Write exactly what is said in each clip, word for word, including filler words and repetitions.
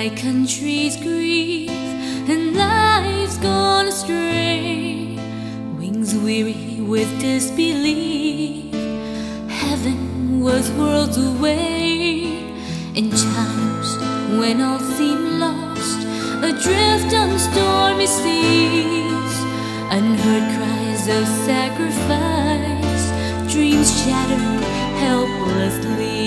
my country's grief and lives gone astray, wings weary with disbelief. Heaven was worlds away in times when all seemed lost, adrift on stormy seas. Unheard cries of sacrifice, dreams shattered helplessly.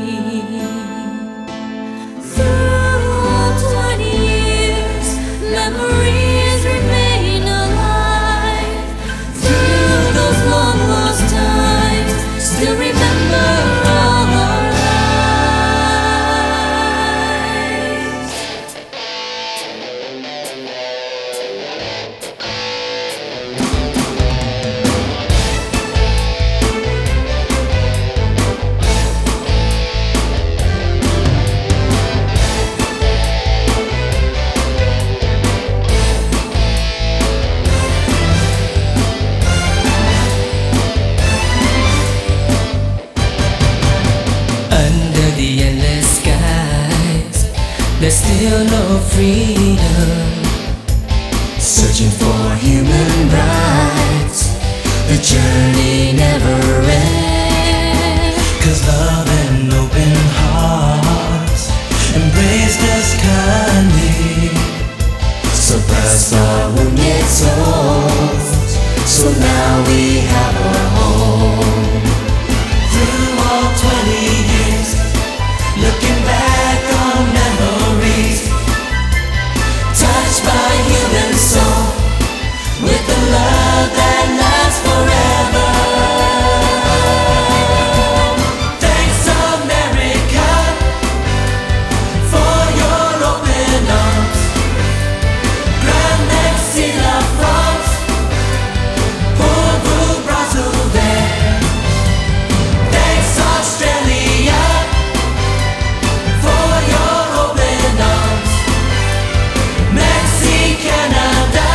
Through twenty years, memories remain alive. Through those long lost times, still remember all our lives. There's still no freedom, searching for human rights. The journey never ends, 'cause love and open hearts embraced us kindly, suppressed our wounded souls, so now we have a home. Through all twenty years, looking back on memories, touched by human soul, with the love that lasts forever. Thanks America for your open arms. Grand merci la France pour vous bras ouverts. Thanks Australia for your open arms. Merci Canada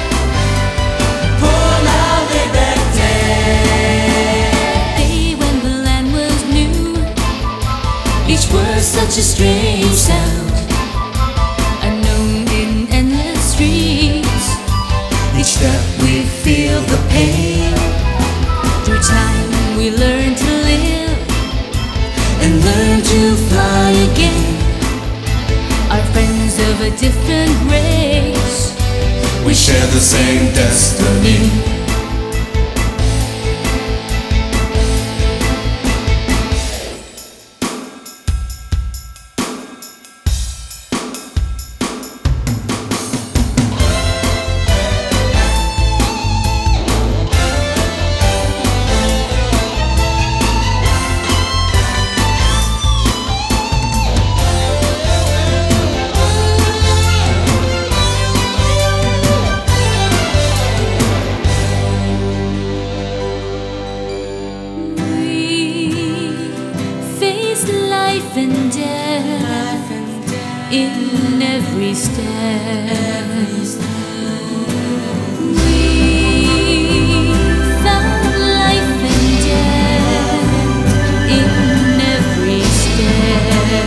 pour la liberté. Day when the land was new, each word such a strange sound, unknown in endless streets. Each step we feel the pain. Through time we learn to live and learn to fly again. Our friends of a different race, We share the same destiny. life and death in every step. We found life and death in every step.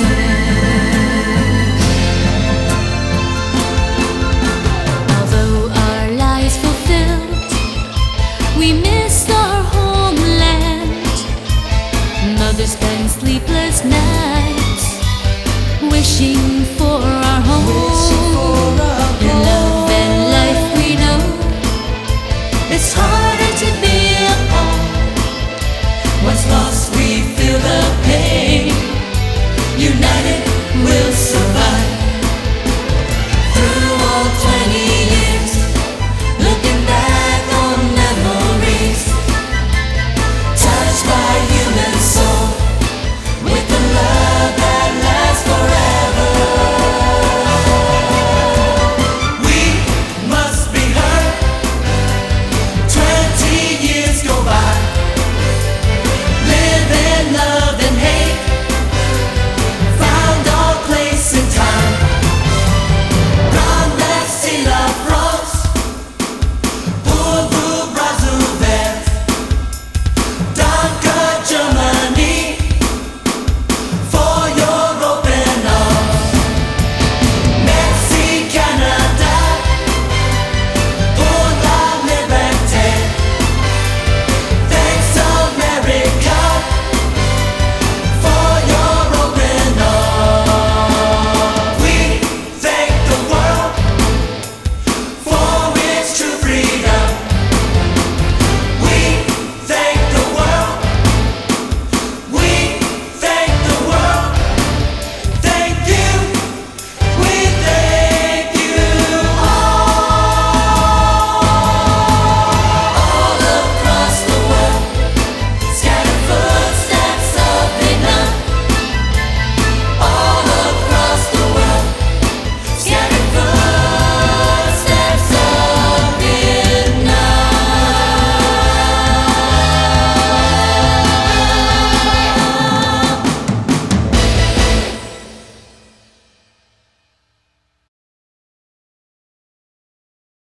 Although our lives fulfilled, we miss our homeland. Mothers spend sleepless nights wishing for our home.